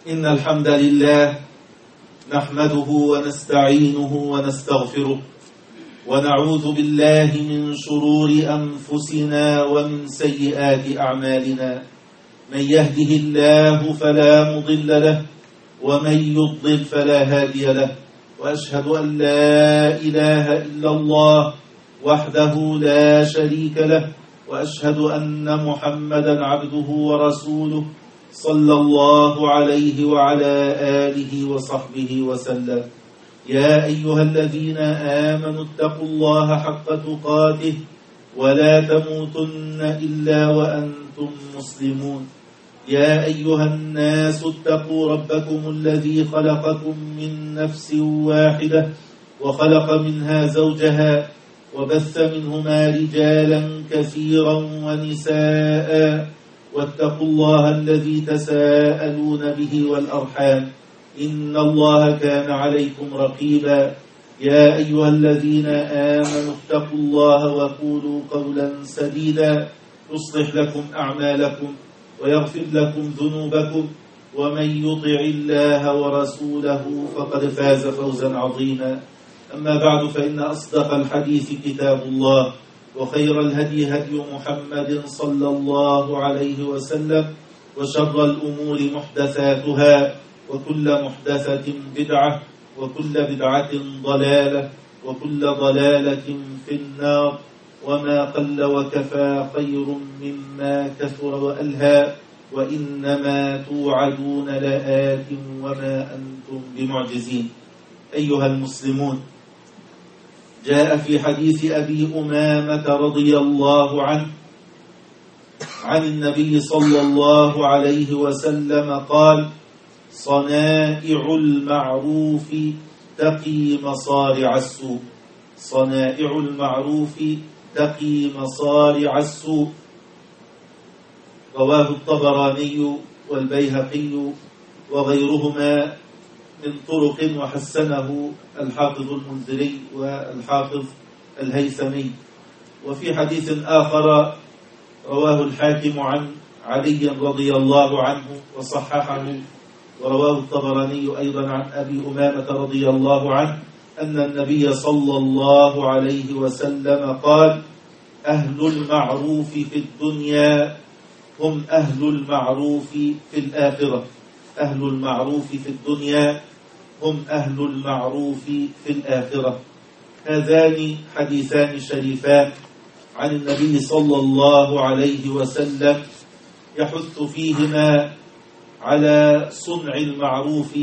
إن الحمد لله نحمده ونستعينه ونستغفره ونعوذ بالله من شرور أنفسنا ومن سيئات أعمالنا. من يهده الله فلا مضل له ومن يضلل فلا هادي له، وأشهد أن لا إله إلا الله وحده لا شريك له، وأشهد أن محمدا عبده ورسوله صلى الله عليه وعلى آله وصحبه وسلم. يا أيها الذين آمنوا اتقوا الله حق تقاته ولا تموتن إلا وأنتم مسلمون. يا أيها الناس اتقوا ربكم الذي خلقكم من نفس واحدة وخلق منها زوجها وبث منهما رجالا كثيرا ونساء، واتقوا الله الذي تساءلون به والأرحام إن الله كان عليكم رقيبا. يا أيها الذين آمنوا اتقوا الله وقولوا قولا سديدا يصلح لكم أعمالكم ويغفر لكم ذنوبكم، ومن يطع الله ورسوله فقد فاز فوزا عظيما. أما بعد، فإن أصدق الحديث كتاب الله، وخير الهدي هدي محمد صلى الله عليه وسلم، وشر الأمور محدثاتها، وكل محدثة بدعة، وكل بدعة ضلالة، وكل ضلالة في النار. وما قل وكفى خير مما كثر وألهى، وإنما توعدون لآت وما أنتم بمعجزين. أيها المسلمون، جاء في حديث أبي أمامة رضي الله عنه عن النبي صلى الله عليه وسلم قال: صنائع المعروف تقي مصارع السوء. صنائع المعروف تقي مصارع السوء. رواه الطبراني والبيهقي وغيرهما من طرق، وحسنه الحافظ المنذري والحافظ الهيثمي. وفي حديث آخر رواه الحاكم عن علي رضي الله عنه وصححه، ورواه الطبراني أيضا عن أبي أمامة رضي الله عنه أن النبي صلى الله عليه وسلم قال: أهل المعروف في الدنيا هم أهل المعروف في الآخرة. أهل المعروف في الدنيا هم أهل المعروف في الآخرة. هذان حديثان شريفان عن النبي صلى الله عليه وسلم يحث فيهما على صنع المعروف.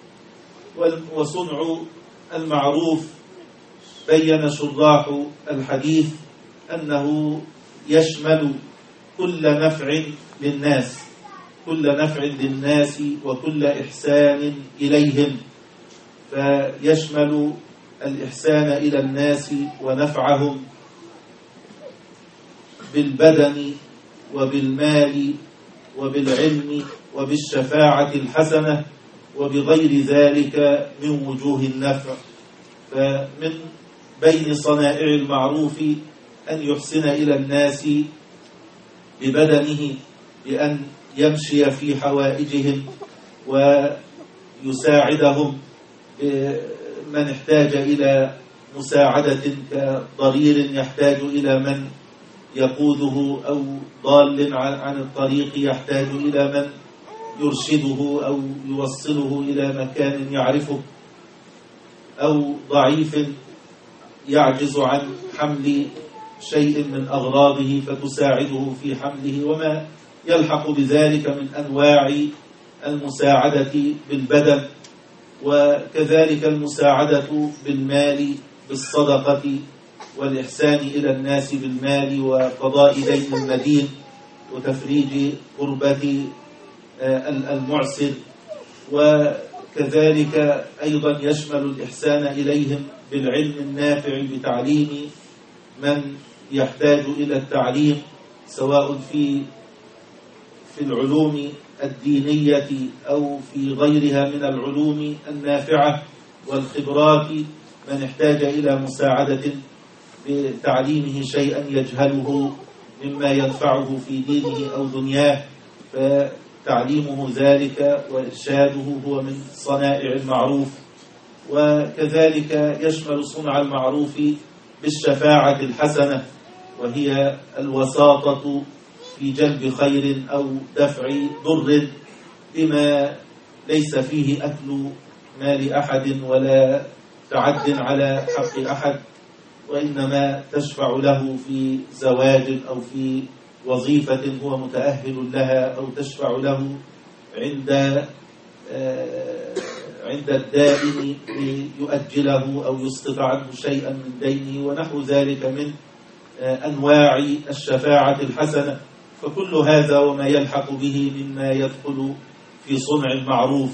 وصنع المعروف بين شراح الحديث أنه يشمل كل نفع للناس، كل نفع للناس وكل إحسان إليهم، فيشمل الإحسان إلى الناس ونفعهم بالبدن وبالمال وبالعلم وبالشفاعة الحسنة وبغير ذلك من وجوه النفع. فمن بين صنائع المعروف أن يحسن إلى الناس ببدنه، بأن يمشي في حوائجهم ويساعدهم من احتاج إلى مساعدة، كضرير يحتاج إلى من يقوده، أو ضال عن الطريق يحتاج إلى من يرشده أو يوصله إلى مكان يعرفه، أو ضعيف يعجز عن حمل شيء من أغراضه فتساعده في حمله، وما يلحق بذلك من أنواع المساعدة بالبدن. وكذلك المساعدة بالمال بالصدقة، والإحسان إلى الناس بالمال، وقضاء دين المدين، وتفريج كربة المعسر. وكذلك أيضا يشمل الإحسان إليهم بالعلم النافع، بتعليم من يحتاج إلى التعليم، سواء في العلوم الدينية أو في غيرها من العلوم النافعة والخبرات، من احتاج إلى مساعدة بتعليمه شيئا يجهله مما ينفعه في دينه أو دنياه، فتعليمه ذلك وإرشاده هو من صنائع المعروف. وكذلك يشمل صنع المعروف بالشفاعة الحسنة، وهي الوساطة في جلب خير أو دفع ضر بما ليس فيه أكل مال أحد ولا تعد على حق أحد، وإنما تشفع له في زواج أو في وظيفة هو متأهل لها، أو تشفع له عند الدائن ليؤجله أو يسقط عنه شيئا من دينه ونحو ذلك من أنواع الشفاعة الحسنة. فكل هذا وما يلحق به مما يدخل في صنع المعروف.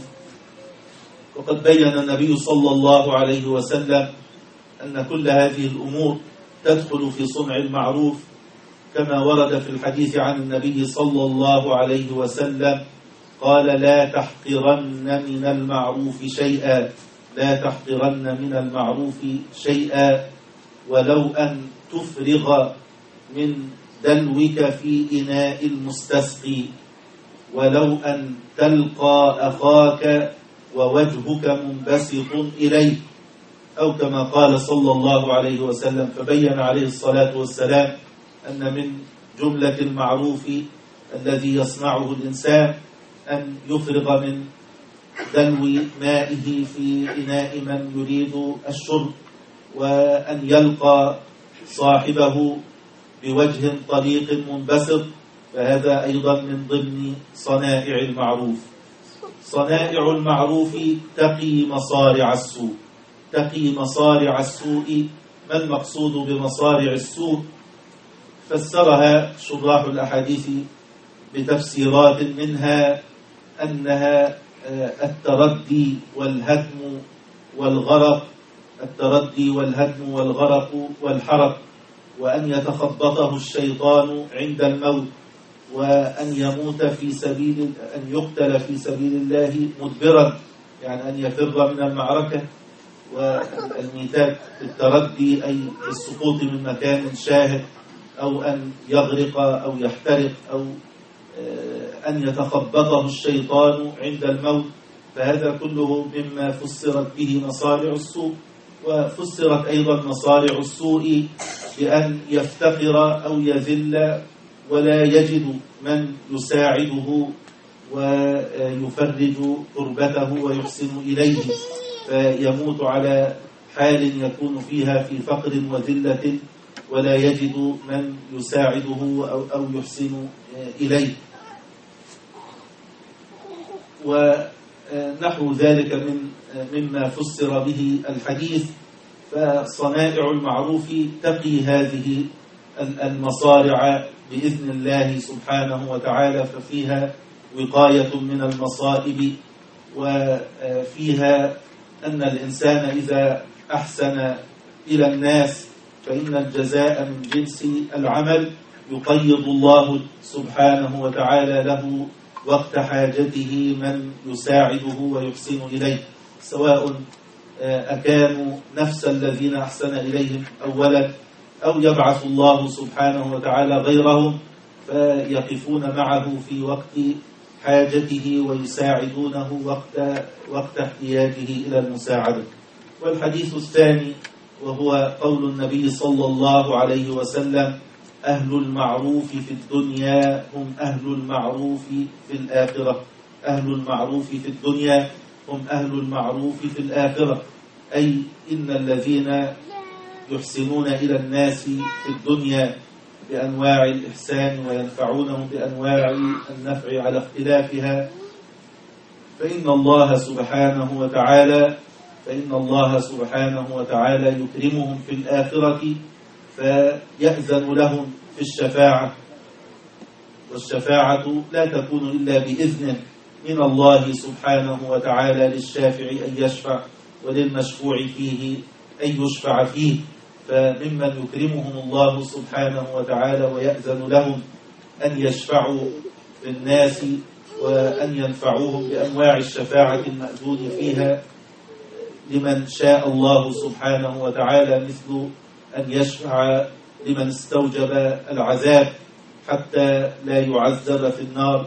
وقد بين النبي صلى الله عليه وسلم أن كل هذه الأمور تدخل في صنع المعروف، كما ورد في الحديث عن النبي صلى الله عليه وسلم قال: لا تحقرن من المعروف شيئا، لا تحقرن من المعروف شيئا ولو أن تفرغ من دلوك في إناء المستسقي، ولو أن تلقى أخاك ووجهك منبسط إليه، أو كما قال صلى الله عليه وسلم. فبين عليه الصلاة والسلام أن من جملة المعروف الذي يصنعه الإنسان أن يفرغ من دلو مائه في إناء من يريد الشرب، وأن يلقى صاحبه بوجه طليق منبسط، فهذا أيضا من ضمن صنائع المعروف. صنائع المعروف تقي مصارع السوء. تقي مصارع السوء. ما المقصود بمصارع السوء؟ فسرها شراح الأحاديث بتفسيرات منها أنها التردي والهدم والغرق، التردي والهدم والغرق والحرق، وأن يتخبطه الشيطان عند الموت، وأن يموت في سبيل، أن يقتل في سبيل الله مدبرا، يعني أن يفر من المعركة. والميتات التردي أي السقوط من مكان شاهق، أو أن يغرق أو يحترق، أو أن يتخبطه الشيطان عند الموت. فهذا كله مما فسرت به مصارع السوء. وفسرت أيضا مصارع السوء بأن يفتقر أو يذل ولا يجد من يساعده ويفرج كربته ويحسن إليه، فيموت على حال يكون فيها في فقر وذلة ولا يجد من يساعده أو يحسن إليه، ونحو ذلك مما فسر به الحديث. فصنائع المعروف تقي هذه المصارع بإذن الله سبحانه وتعالى، ففيها وقاية من المصائب، وفيها أن الإنسان إذا أحسن إلى الناس فإن الجزاء من جنس العمل، يقيض الله سبحانه وتعالى له وقت حاجته من يساعده ويحسن إليه، سواء أكانوا نفس الذين أحسن إليهم أولا، أو يبعث الله سبحانه وتعالى غيرهم فيقفون معه في وقت حاجته ويساعدونه وقت احتياجه إلى المساعدة. والحديث الثاني وهو قول النبي صلى الله عليه وسلم: أهل المعروف في الدنيا هم أهل المعروف في الآخرة. أهل المعروف في الدنيا هم أهل المعروف في الآخرة، أي إن الذين يحسنون إلى الناس في الدنيا بأنواع الإحسان وينفعونهم بأنواع النفع على اختلافها، فإن الله سبحانه وتعالى يكرمهم في الآخرة، فيأذن لهم في الشفاعة، والشفاعة لا تكون إلا بإذن من الله سبحانه وتعالى للشافع أن يشفع، وللمشفوع فيه أن يشفع فيه. فممن يكرمهم الله سبحانه وتعالى ويأذن لهم أن يشفعوا في الناس وأن ينفعوهم بأنواع الشفاعة المأذون فيها لمن شاء الله سبحانه وتعالى، مثل أن يشفع لمن استوجب العذاب حتى لا يعذب في النار،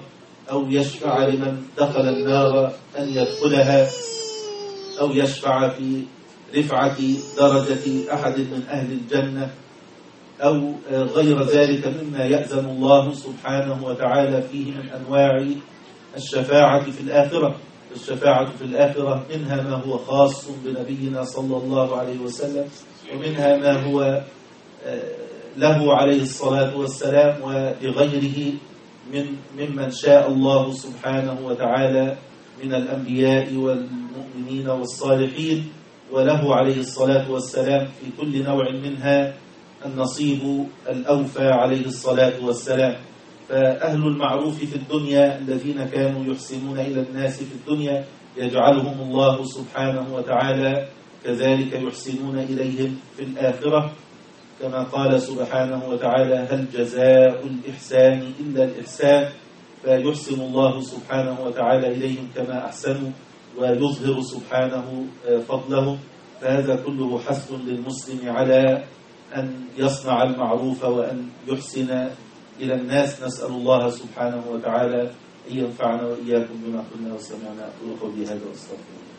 أو يشفع لمن دخل النار أن يدخلها، أو يشفع في رفعة درجة أحد من أهل الجنة، أو غير ذلك مما يأذن الله سبحانه وتعالى فيه من أنواع الشفاعة في الآخرة. الشفاعة في الآخرة منها ما هو خاص بنبينا صلى الله عليه وسلم، ومنها ما هو له عليه الصلاة والسلام ولغيره ممن شاء الله سبحانه وتعالى من الأنبياء والمؤمنين والصالحين، وله عليه الصلاة والسلام في كل نوع منها النصيب الأوفى عليه الصلاة والسلام. فأهل المعروف في الدنيا الذين كانوا يحسنون إلى الناس في الدنيا يجعلهم الله سبحانه وتعالى كذلك يحسنون إليهم في الآخرة، كما قال سبحانه وتعالى: هل جزاء الإحسان إلا الإحسان؟ فيحسن الله سبحانه وتعالى إليهم كما أحسنوا، ويظهر سبحانه فضله. فهذا كله حث للمسلم على أن يصنع المعروف وأن يحسن إلى الناس. نسأل الله سبحانه وتعالى أن ينفعنا وإياكم بما قلنا وسمعنا. أقول قولي هذا وأستغفر الله.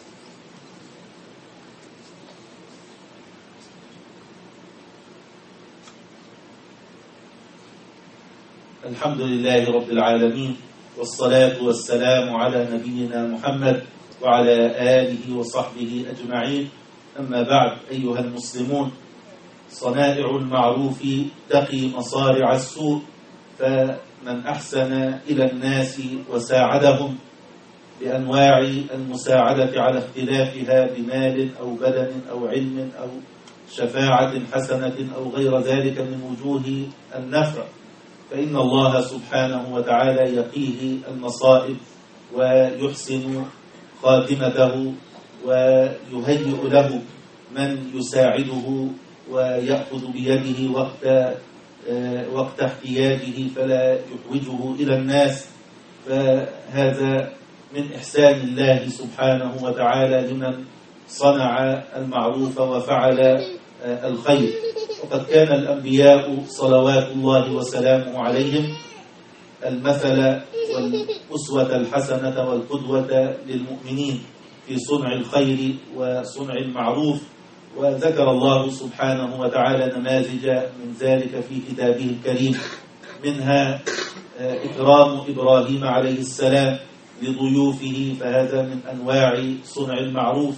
الحمد لله رب العالمين، والصلاة والسلام على نبينا محمد وعلى آله وصحبه أجمعين. أما بعد، أيها المسلمون، صنائع المعروف تقي مصارع السوء، فمن أحسن إلى الناس وساعدهم بأنواع المساعدة على اختلافها بمال أو بدن أو علم أو شفاعة حسنة أو غير ذلك من وجوه النفع، فإن الله سبحانه وتعالى يقيه المصائب ويحسن خاتمته، ويهيئ له من يساعده ويأخذ بيده وقت احتياجه فلا يحوجه إلى الناس. فهذا من إحسان الله سبحانه وتعالى لمن صنع المعروف وفعل الخير. وقد كان الأنبياء صلوات الله وسلامه عليهم المثل والأسوة الحسنة والقدوة للمؤمنين في صنع الخير وصنع المعروف. وذكر الله سبحانه وتعالى نماذج من ذلك في كتابه الكريم، منها إكرام إبراهيم عليه السلام لضيوفه، فهذا من أنواع صنع المعروف،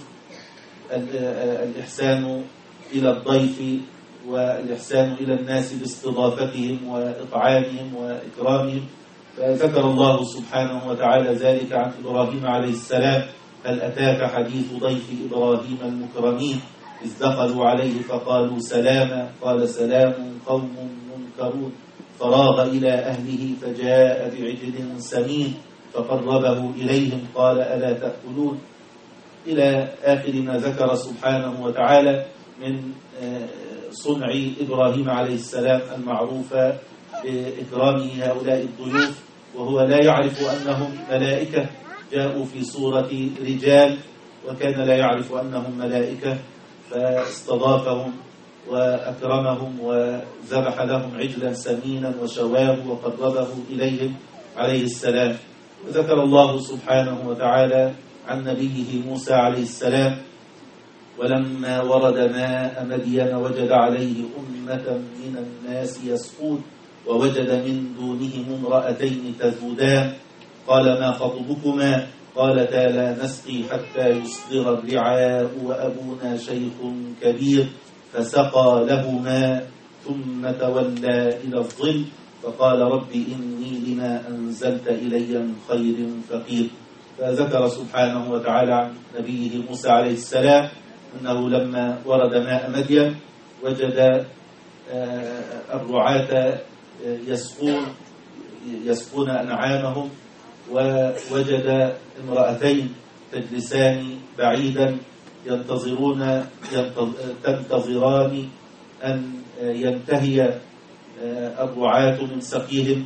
الإحسان إلى الضيف والإحسان إلى الناس باستضافتهم وإطعامهم وإكرامهم. فذكر الله سبحانه وتعالى ذلك عن إبراهيم عليه السلام: هل أتاك حديث ضيف إبراهيم المكرمين إذ دخلوا عليه فقالوا سلاما قال سلام قوم منكرون فراغ إلى أهله فجاء بعجل سمين فقربه إليهم قال ألا تأكلون، إلى آخر ما ذكر سبحانه وتعالى من صنع إبراهيم عليه السلام المعروف بإكرامه هؤلاء الضيوف، وهو لا يعرف أنهم ملائكة جاءوا في صورة رجال، وكان لا يعرف أنهم ملائكة، فاستضافهم وأكرمهم وذبح لهم عجلا سمينا وشواه وقربه إليهم عليه السلام. وذكر الله سبحانه وتعالى عن نبيه موسى عليه السلام: ولما ورد ماء مدين وجد عليه أمة من الناس يسقون ووجد من دونهم امرأتين تذودان قال ما خطبكما قالتا لا نسقي حتى يصدر الرعاء وأبونا شيخ كبير فسقى لهما ثم تولى إلى الظل فقال رب إني لما أنزلت إلي من خير فقير. فذكر سبحانه وتعالى عن نبيه موسى عليه السلام أنه لما ورد ماء مدين وجد الرعاة يسقون أنعامهم، ووجد امرأتين تجلسان بعيدا تنتظران أن ينتهي الرعاة من سقيهم،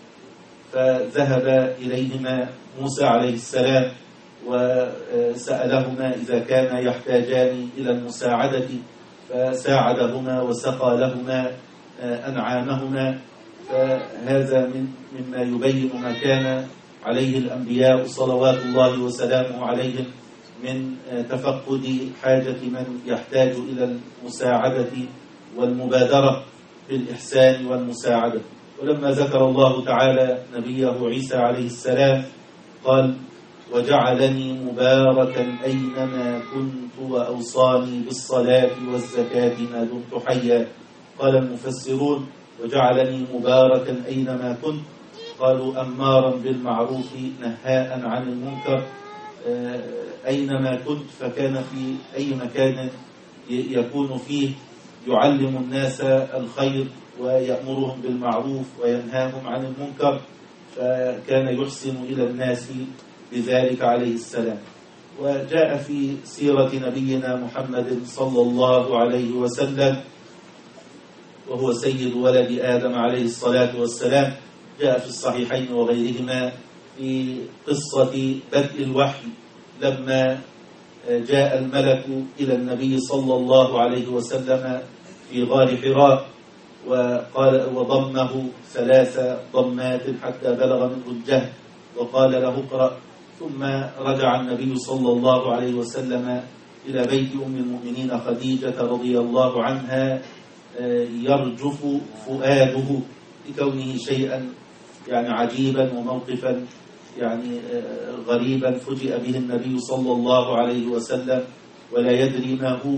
فذهب إليهما موسى عليه السلام وسألهما إذا كان يحتاجان إلى المساعدة، فساعدهما وسقى لهما أنعامهما. فهذا مما يبين ما كان عليه الأنبياء صلوات الله وسلامه عليهم من تفقد حاجة من يحتاج إلى المساعدة والمبادرة بالإحسان والمساعدة. ولما ذكر الله تعالى نبيه عيسى عليه السلام قال: وجعلني مباركا أينما كنت وأوصاني بالصلاة والزكاة ما دمت حيا. قال المفسرون: وجعلني مباركا أينما كنت، قالوا أمارا بالمعروف نهاء عن المنكر. أينما كنت فكان في أي مكان يكون فيه يعلم الناس الخير ويأمرهم بالمعروف وينهاهم عن المنكر، فكان يحسن إلى الناس بذلك عليه السلام. وجاء في سيرة نبينا محمد صلى الله عليه وسلم وهو سيد ولد آدم عليه الصلاة والسلام، جاء في الصحيحين وغيرهما في قصة بدء الوحي لما جاء الملك إلى النبي صلى الله عليه وسلم في غار حراء وقال وضمه 3 ضمات حتى بلغ منه الجهد وقال له اقرأ. ثم رجع النبي صلى الله عليه وسلم إلى بيت أم المؤمنين خديجة رضي الله عنها يرجف فؤاده لكونه شيئا يعني عجيبا وموقفا يعني غريبا فجئ به النبي صلى الله عليه وسلم ولا يدري ما هو،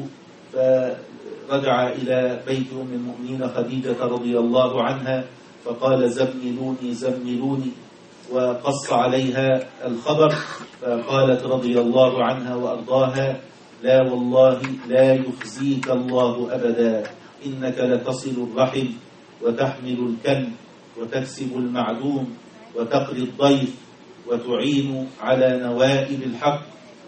فرجع إلى بيت أم المؤمنين خديجة رضي الله عنها فقال: زملوني زملوني، وقص عليها الخبر، فقالت رضي الله عنها وأرضاها: لا والله لا يخزيك الله أبدا، إنك لتصل الرحم وتحمل الكلب وتكسب المعدوم وتقري الضيف وتعين على نوائب الحق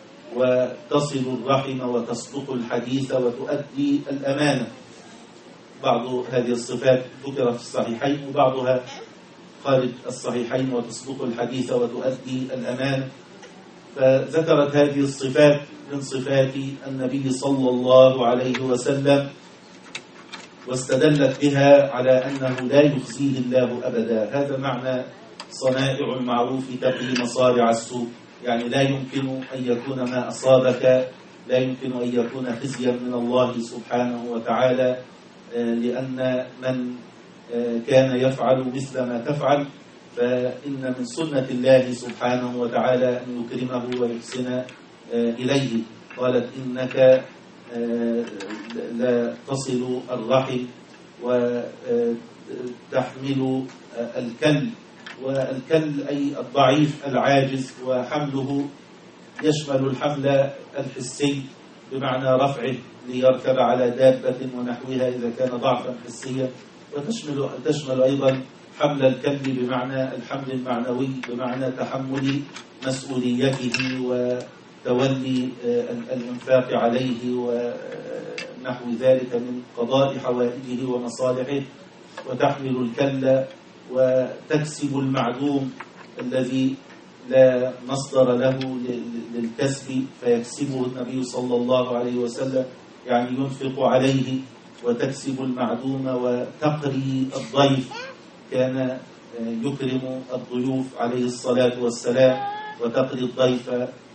وتصل الرحم وتصدق الحديث وتؤدي الأمانة. بعض هذه الصفات ذكر في الصحيحين وبعضها خارج الصحيحين: وتصدق الحديث وتؤدي الأمانة. فذكرت هذه الصفات من صفات النبي صلى الله عليه وسلم واستدلت بها على أنه لا يخزيه الله أبدا. هذا معنى صنائع المعروف تقي مصارع السوء، يعني لا يمكن أن يكون ما أصابك لا يمكن أن يكون خزيا من الله سبحانه وتعالى، لأن من كان يفعل مثل ما تفعل فإن من سنة الله سبحانه وتعالى أن يكرمه ويحسن إليه. قالت: إنك لا تصل الرحم وتحمل الكل، والكل أي الضعيف العاجز، وحمله يشمل الحمل الحسي بمعنى رفعه ليركب على دابة ونحوها إذا كان ضعفا حسيا، وتشمل أيضا حمل الكل بمعنى الحمل المعنوي بمعنى تحمل مسؤوليته وتولي الإنفاق عليه ونحو ذلك من قضاء حوائجه ومصالحه. وتحمل الكل وتكسب المعدوم الذي لا مصدر له للكسب فيكسبه النبي صلى الله عليه وسلم، يعني ينفق عليه. وتكسب المعدوم وتقري الضيف، كان يكرم الضيوف عليه الصلاة والسلام وتقري الضيف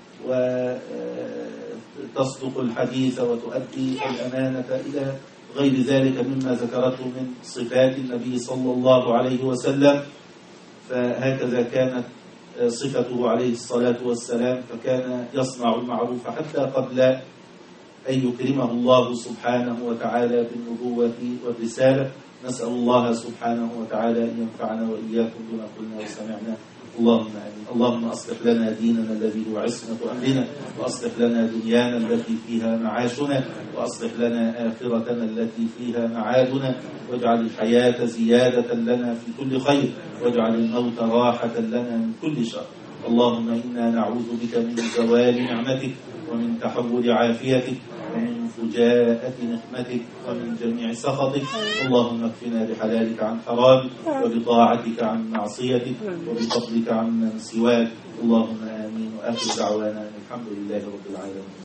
وتصدق الحديث وتؤدي الأمانة إلى غير ذلك مما ذكرته من صفات النبي صلى الله عليه وسلم. فهكذا كانت صفته عليه الصلاة والسلام، فكان يصنع المعروف حتى قبل أن يكرمه الله سبحانه وتعالى بالنبوة والرسالة. نسأل الله سبحانه وتعالى أن ينفعنا وإياكم بما قلنا وسمعنا. اللهم آمين. اللهم أصلح لنا ديننا الذي هو عصمة أمرنا، وأصلح لنا دنيانا التي فيها معاشنا، وأصلح لنا آخرتنا التي فيها معادنا، واجعل الحياة زيادة لنا في كل خير، واجعل الموت راحة لنا من كل شر. اللهم إنا نعوذ بك من زوال نعمتك ومن تحول عافيتك ومن فجاءة نقمتك ومن جميع سخطك. اللهم اكفنا بحلالك عن حرامك وبطاعتك عن معصيتك وبفضلك عن من سواك. اللهم آمين. وآخر دعوانا الحمد لله رب العالمين.